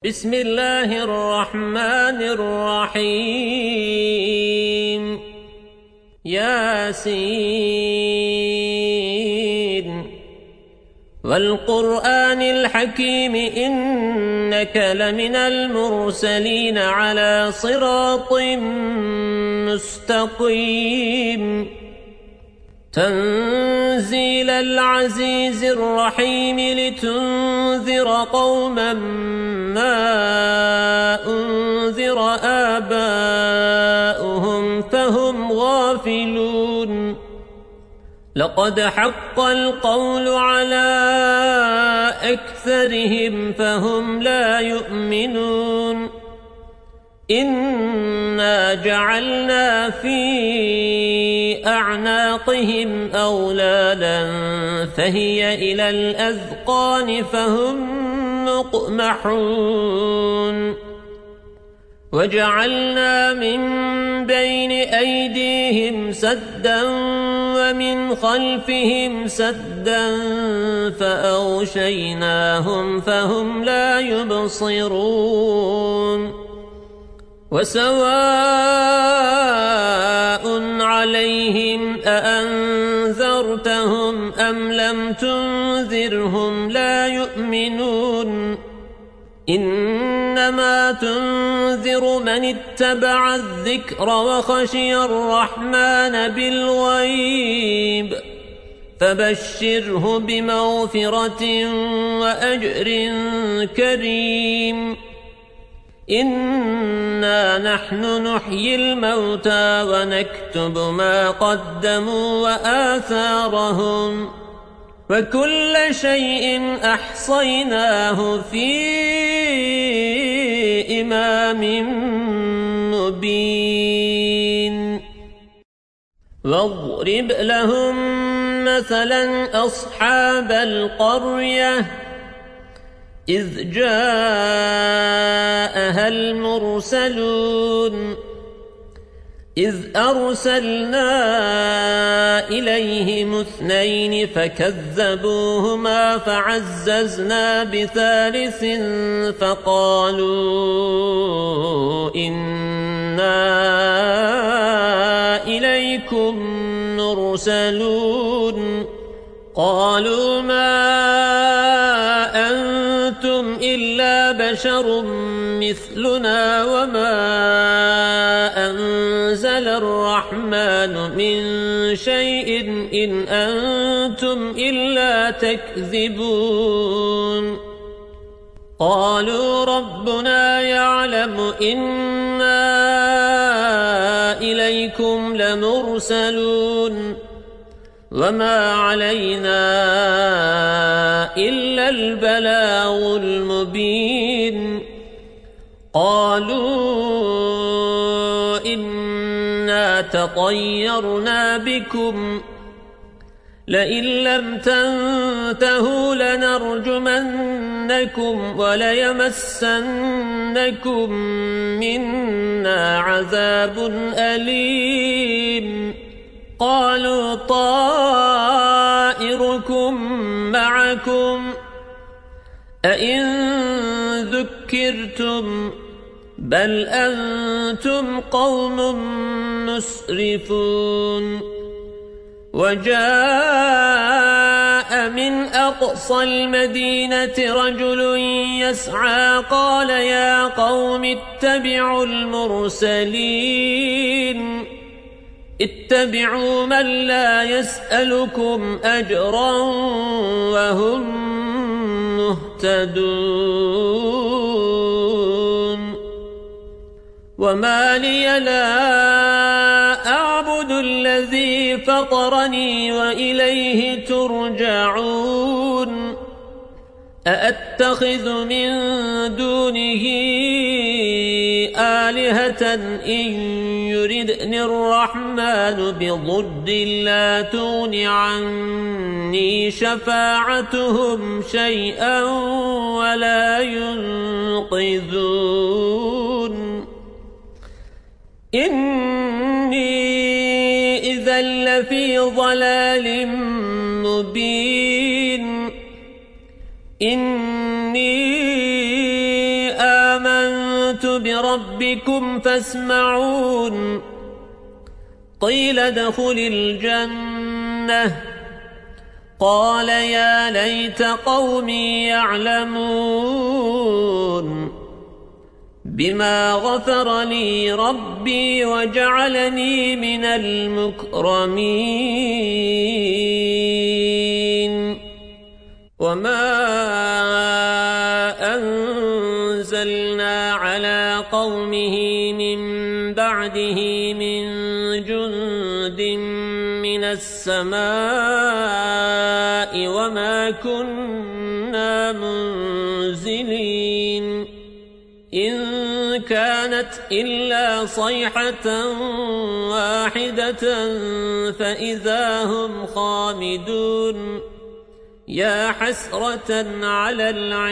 بسم الله الرحمن الرحيم ياسين والقرآن الحكيم إنك لمن المرسلين على صراط مستقيم تنزيل العزيز الرحيم لتنذر قوما ما أنذر آباؤهم فهم غافلون لقد حق القول على أكثرهم فهم لا يؤمنون إنا جعلنا في أعناقهم أغلالا فهي إلى الأذقان فهم مقمحون وجعلنا من بين أيديهم سدا ومن خلفهم سدا فأغشيناهم فهم لا يبصرون وسواء عليهم أأنذرتهم أم لم تنذرهم لا يؤمنون إنما تنذر من اتبع الذكر وخشي الرحمن بالغيب فبشره بمغفرة وأجر كريم إنا نحن نحيي الموتى ونكتب ما قدموا وآثارهم وكل شيء أحصيناه في إمام مبين واضرب لهم مثلا أصحاب القرية إذ جاءها المرسلون إذ أرسلنا إليهم 2 فكذبوهما فعززنا بثالث فقالوا إنا إليكم مرسلون قالوا ما أنتم إلا بشر مثلنا وما أنزل الرحمن من شيء إن أنتم إلا تكذبون قالوا ربنا يعلم إنا إليكم لمرسلون وما علينا إلا البلاغ المبين قالوا إنا تطيرنا بكم لئن لم تنتهوا لنرجمنكم وليمسنكم منا عذاب أليم قالوا طائركم معكم أئن ذكرتم بل أنتم قوم مسرفون وجاء من أقصى المدينة رجل يسعى قال يا قوم اتبعوا المرسلين اتبعوا من لا يسألكم أجرا وهم مهتدون وما لي لا أعبد الذي فطرني وإليه ترجعون أأتخذ من دونه آلهة إن يردني الرحمن بضر لا تغن عني شفاعتهم شيئا ولا ينقذون إني إذا لفي ضلال مبين إني آمنت بربكم فاسمعون قيل ادخل الجنة قال يا ليت قومي يعلمون بما غفر لي ربي وجعلني من المكرمين وما أنزلنا على قومه من بعده من جند من السماء وما كنا منزلين إن كانت إلا صيحة واحدة فإذا هم خامدون يا حسرة على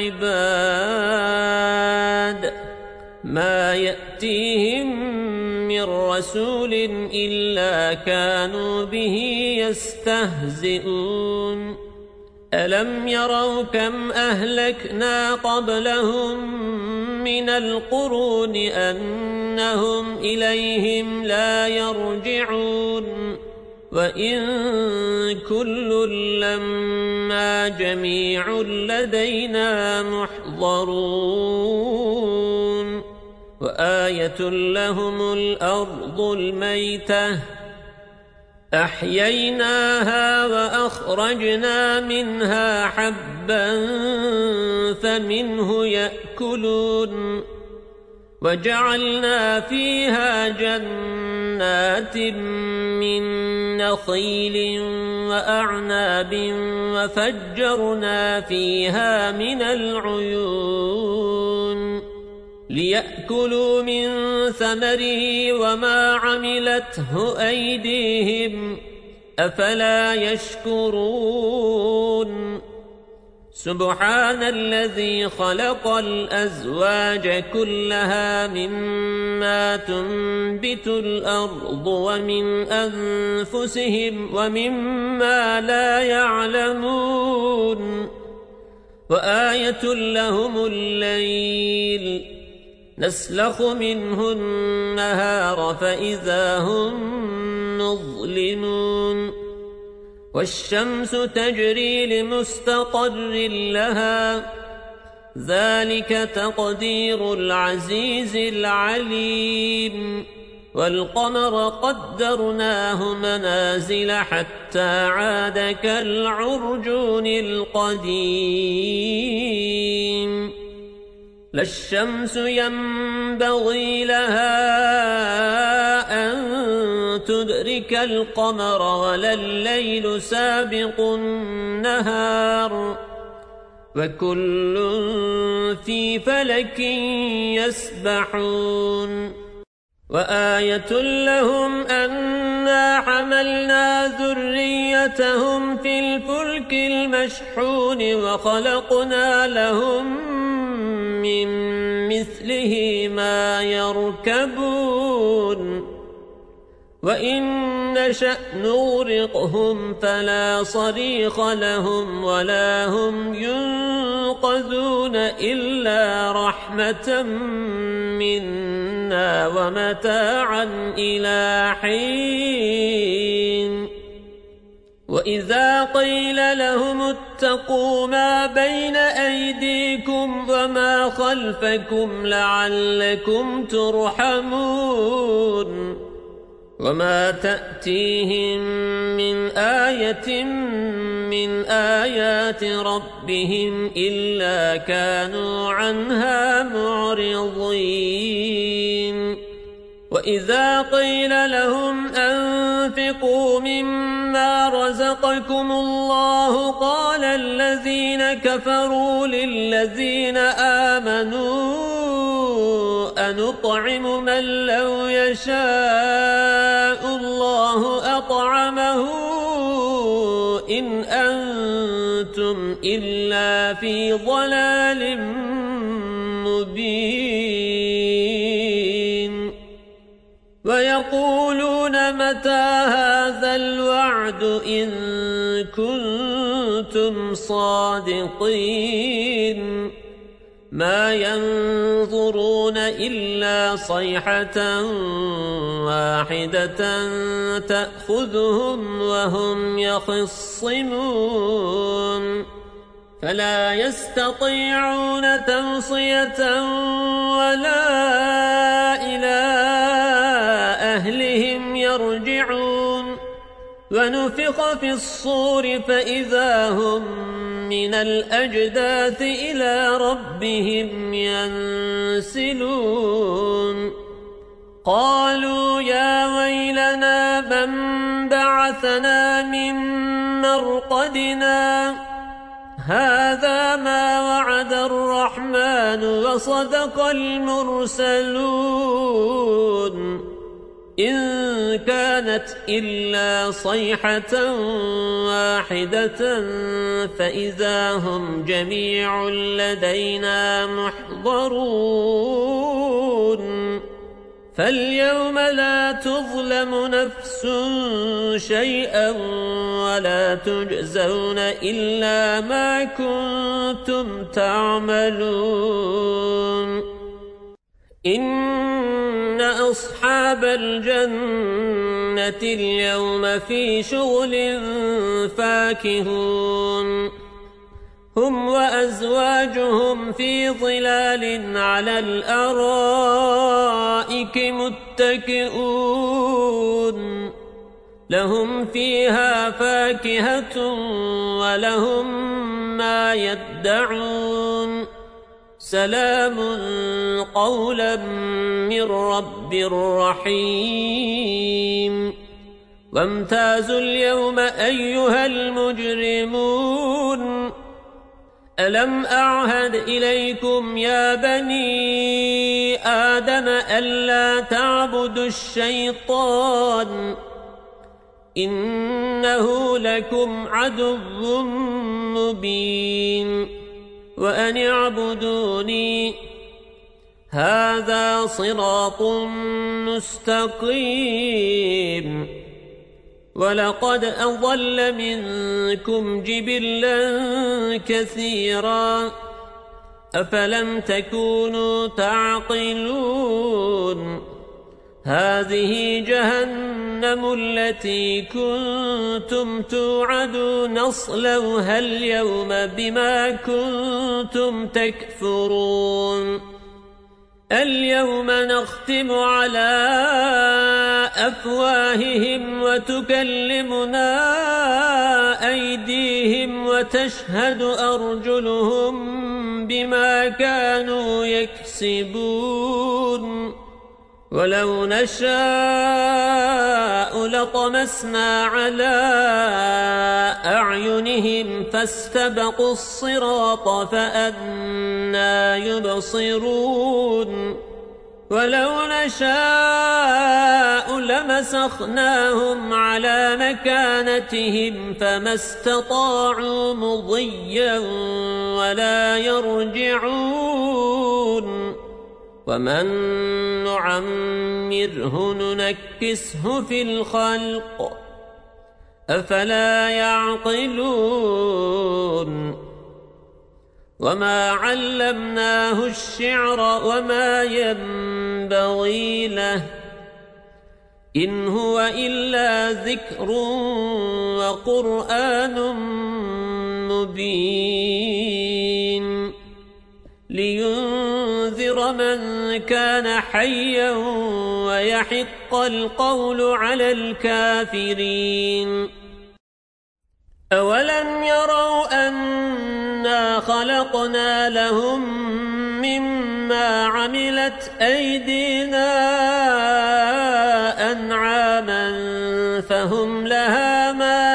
العباد ما يأتيهم من رسول إلا كانوا به يستهزئون ألم يروا كم أهلكنا قبلهم من القرون أنهم إليهم لا يرجعون وإن كل لما جميع لدينا محضرون وآية لهم الأرض الميتة أحييناها وأخرجنا منها حبا فمنه يأكلون وجعلنا فيها جنات من نخيل وأعناب وفجرنا فيها من العيون ليأكلوا من ثمره وما عملته أيديهم أفلا يشكرون سبحان الذي خلق الأزواج كلها مما تنبت الأرض ومن أنفسهم ومما لا يعلمون وآية لهم الليل نسلخ منه النهار فإذا هم مظلمون والشمس تجري لمستقر لها ذلك تقدير العزيز العليم والقمر قدرناه منازل حتى عاد كالعرجون القديم لا الشمس ينبغي لها أن تدرك القمر ولا الليل سابق النهار وكل في فلك يسبحون وآية لهم أنا حملنا ذريتهم في الفلك المشحون وخلقنا لهم من مثله ما يركبون وإن نشأ نغرقهم فلا صريخ لهم ولا هم ينقذون إلا رحمة منا ومتاعا إلى حين وإذا قيل لهم اتقوا ما بين أيديكم وما خلفكم لعلكم ترحمون وما تأتيهم من آية من آيات ربهم إلا كانوا عنها معرضين وإذا قيل لهم أنفقوا مما رزقكم الله قال الذين كفروا للذين آمنوا أنطعم من لو يشاء الله أطعمه إن أنتم إلا في ضلال مبين ويقولون متى هذا الوعد إن كنتم صادقين ما ينظرون إلا صيحة واحدة تأخذهم وهم يخصمون فلا يستطيعون توصية ولا إلى أهلهم يرجعون ونفخ في الصور فإذا هم من الأجداث إلى ربهم ينسلون قالوا يا ويلنا من بعثنا من مرقدنا هذا ما وعد الرحمن وصدق المرسلون إن كانت إلا صيحة واحدة فإذا هم جميع لدينا محضرون فاليوم لا تظلم نفس شيئا ولا تجزون إلا ما كنتم تعملون إن أصحاب الجنة اليوم في شغل فاكهون هم وأزواجهم في ظلال على الأرائك متكئون لهم فيها فاكهة ولهم ما يدعون سلام قولا من رب رحيم وامتازوا اليوم أيها المجرمون ألم أعهد إليكم يا بني آدم ألا تعبدوا الشيطان إنه لكم عدو مبين وأن اعبدوني هذا صراط مستقيم ولقد أضل منكم جبلا كثيرا أفلم تكونوا تعقلون هذه جهنم التي كنتم توعدون اصلوها اليوم بما كنتم تكفرون اليوم نختم على أفواههم وتكلمنا أيديهم وتشهد أرجلهم بما كانوا يكسبون ولو نشاء لطمسنا على أعينهم فاستبقوا الصراط فأنى يبصرون ولو نشاء لمسخناهم على مكانتهم فما استطاعوا مضيا ولا يرجعون ومن نعمره ننكسه في الخلق أفلا يعقلون وما علمناه الشعر وما ينبغي له إن هو إلا ذكر وقرآن مبين لينذر من كان حيا ويحق القول على الكافرين أولم يروا أنا خلقنا لهم مما عملت أيدينا أنعاما فهم لها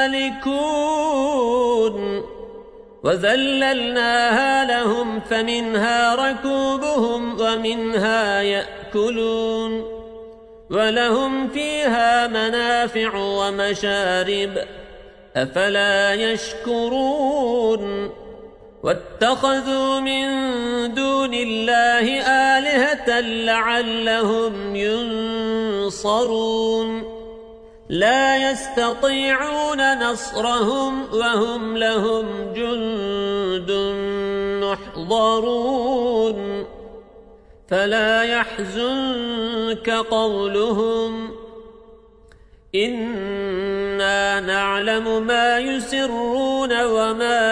مالكون وذللناها لهم فمنها ركوبهم ومنها يأكلون ولهم فيها منافع ومشارب أفلا يشكرون واتخذوا من دون الله آلهة لعلهم ينصرون لا يستطيعون نصرهم وهم لهم جند محضرون يحضرون فلا يحزنك قولهم إنا نعلم ما يسرون وما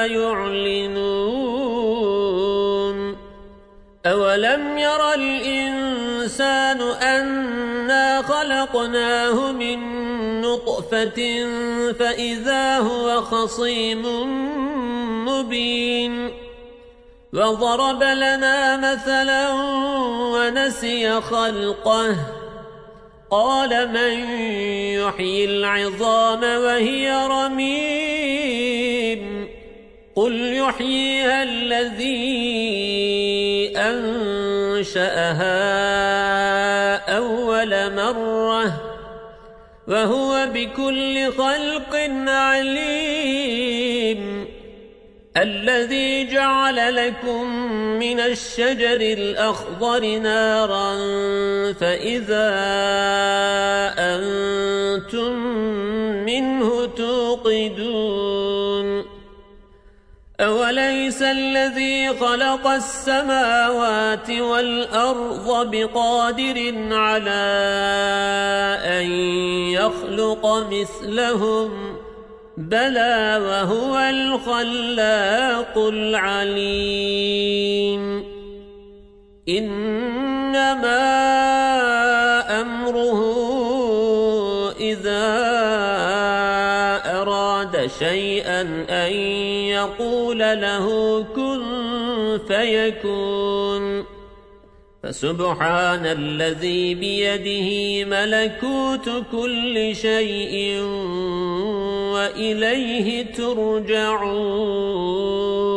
يعلنون أولم ير الإنسان أنا خلقناه من نطفة فإذا هو خصيم مبين وضرب لنا مثلا ونسي خلقه قال من يحيي العظام وهي رميم قل يحييها الذي أنشأها أول مرة وهو بكل خلق عليم الذي جعل لكم من الشجر الأخضر نارا فإذا أنتم منه توقدون أوليس الذي خلق السماوات والأرض بقادر على أن يخلق مثلهم بلى وهو الخلاق العليم إنما أمره إذا أراد شيئا أن يقول له كن فيكون فسبحان الذي بيده ملكوت كل شيء وإليه ترجعون